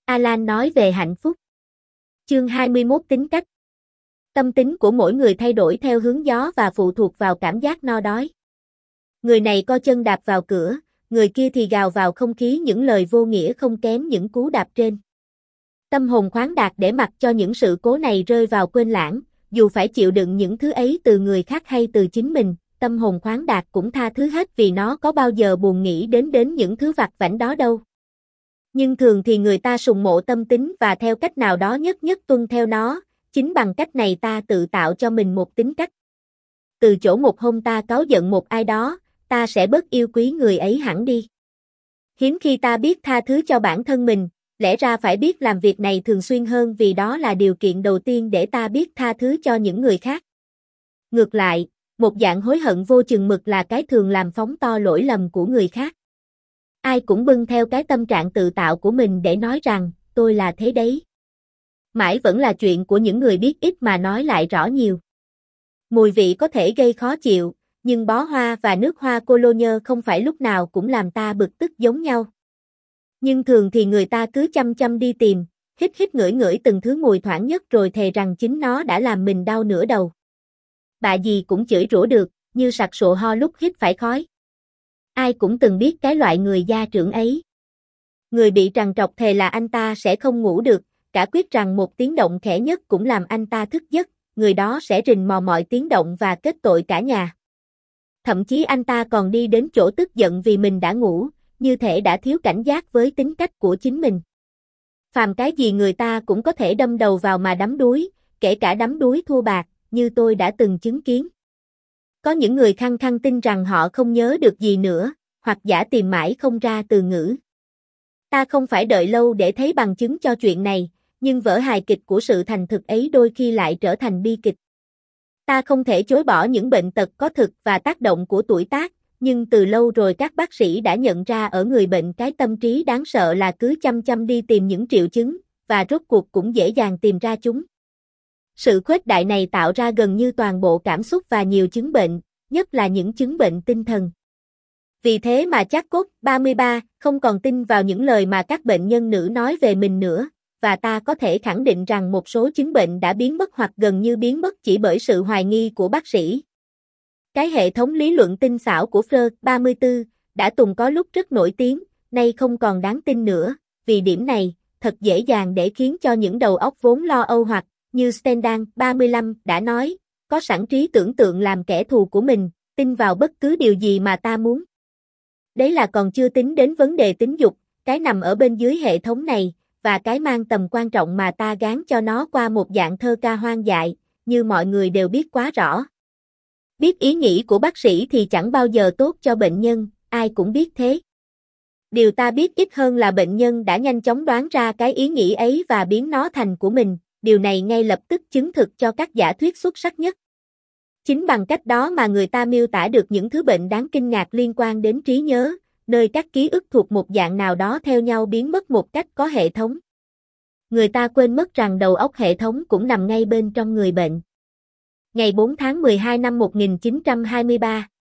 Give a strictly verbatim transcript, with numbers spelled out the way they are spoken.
Alan nói về hạnh phúc. Chương hai mươi mốt Tính cách. Tâm tính của mỗi người thay đổi theo hướng gió và phụ thuộc vào cảm giác no đói. Người này co chân đạp vào cửa, người kia thì gào vào không khí những lời vô nghĩa không kém những cú đạp trên. Tâm hồn khoáng đạt để mặc cho những sự cố này rơi vào quên lãng, dù phải chịu đựng những thứ ấy từ người khác hay từ chính mình, tâm hồn khoáng đạt cũng tha thứ hết vì nó có bao giờ buồn nghĩ đến đến những thứ vặt vãnh đó đâu. Nhưng thường thì người ta sùng mộ tâm tính và theo cách nào đó nhất nhất tuân theo nó, chính bằng cách này ta tự tạo cho mình một tính cách. Từ chỗ một hôm ta cáu giận một ai đó, ta sẽ bớt yêu quý người ấy hẳn đi. Hiếm khi ta biết tha thứ cho bản thân mình, lẽ ra phải biết làm việc này thường xuyên hơn vì đó là điều kiện đầu tiên để ta biết tha thứ cho những người khác. Ngược lại, một dạng hối hận vô chừng mực là cái thường làm phóng to lỗi lầm của người khác. Ai cũng bưng theo cái tâm trạng tự tạo của mình để nói rằng, tôi là thế đấy. Mãi vẫn là chuyện của những người biết ít mà nói lại rõ nhiều. Mùi vị có thể gây khó chịu, nhưng bó hoa và nước hoa cologne không phải lúc nào cũng làm ta bực tức giống nhau. Nhưng thường thì người ta cứ chăm chăm đi tìm, hít hít ngửi ngửi từng thứ mùi thoảng nhất rồi thề rằng chính nó đã làm mình đau nửa đầu. Bạ gì cũng chửi rủa được, như sặc sụa ho lúc hít phải khói. Ai cũng từng biết cái loại người gia trưởng ấy. Người bị trằn trọc thề là anh ta sẽ không ngủ được, cả quyết rằng một tiếng động khẽ nhất cũng làm anh ta thức giấc, người đó sẽ rình mò mọi tiếng động và kết tội cả nhà. Thậm chí anh ta còn đi đến chỗ tức giận vì mình đã ngủ, như thể đã thiếu cảnh giác với tính cách của chính mình. Phàm cái gì người ta cũng có thể đâm đầu vào mà đắm đuối, kể cả đắm đuối thua bạc, như tôi đã từng chứng kiến. Có những người khăng khăng tin rằng họ không nhớ được gì nữa, hoặc giả tìm mãi không ra từ ngữ. Ta không phải đợi lâu để thấy bằng chứng cho chuyện này, nhưng vở hài kịch của sự thành thực ấy đôi khi lại trở thành bi kịch. Ta không thể chối bỏ những bệnh tật có thực và tác động của tuổi tác, nhưng từ lâu rồi các bác sĩ đã nhận ra ở người bệnh cái tâm trí đáng sợ là cứ chăm chăm đi tìm những triệu chứng, và rốt cuộc cũng dễ dàng tìm ra chúng. Sự khuếch đại này tạo ra gần như toàn bộ cảm xúc và nhiều chứng bệnh, nhất là những chứng bệnh tinh thần. Vì thế mà Jacob, ba mươi ba, không còn tin vào những lời mà các bệnh nhân nữ nói về mình nữa, và ta có thể khẳng định rằng một số chứng bệnh đã biến mất hoặc gần như biến mất chỉ bởi sự hoài nghi của bác sĩ. Cái hệ thống lý luận tinh xảo của Freud, ba mươi tư, đã từng có lúc rất nổi tiếng, nay không còn đáng tin nữa, vì điểm này, thật dễ dàng để khiến cho những đầu óc vốn lo âu hoặc, như Stendhal, ba mươi lăm, đã nói, có sẵn trí tưởng tượng làm kẻ thù của mình, tin vào bất cứ điều gì mà ta muốn. Đấy là còn chưa tính đến vấn đề tính dục, cái nằm ở bên dưới hệ thống này, và cái mang tầm quan trọng mà ta gán cho nó qua một dạng thơ ca hoang dại, như mọi người đều biết quá rõ. Biết ý nghĩ của bác sĩ thì chẳng bao giờ tốt cho bệnh nhân, ai cũng biết thế. Điều ta biết ít hơn là bệnh nhân đã nhanh chóng đoán ra cái ý nghĩ ấy và biến nó thành của mình, điều này ngay lập tức chứng thực cho các giả thuyết xuất sắc nhất. Chính bằng cách đó mà người ta miêu tả được những thứ bệnh đáng kinh ngạc liên quan đến trí nhớ, nơi các ký ức thuộc một dạng nào đó theo nhau biến mất một cách có hệ thống. Người ta quên mất rằng đầu óc hệ thống cũng nằm ngay bên trong người bệnh. Ngày bốn tháng mười hai năm một nghìn chín trăm hai mươi ba,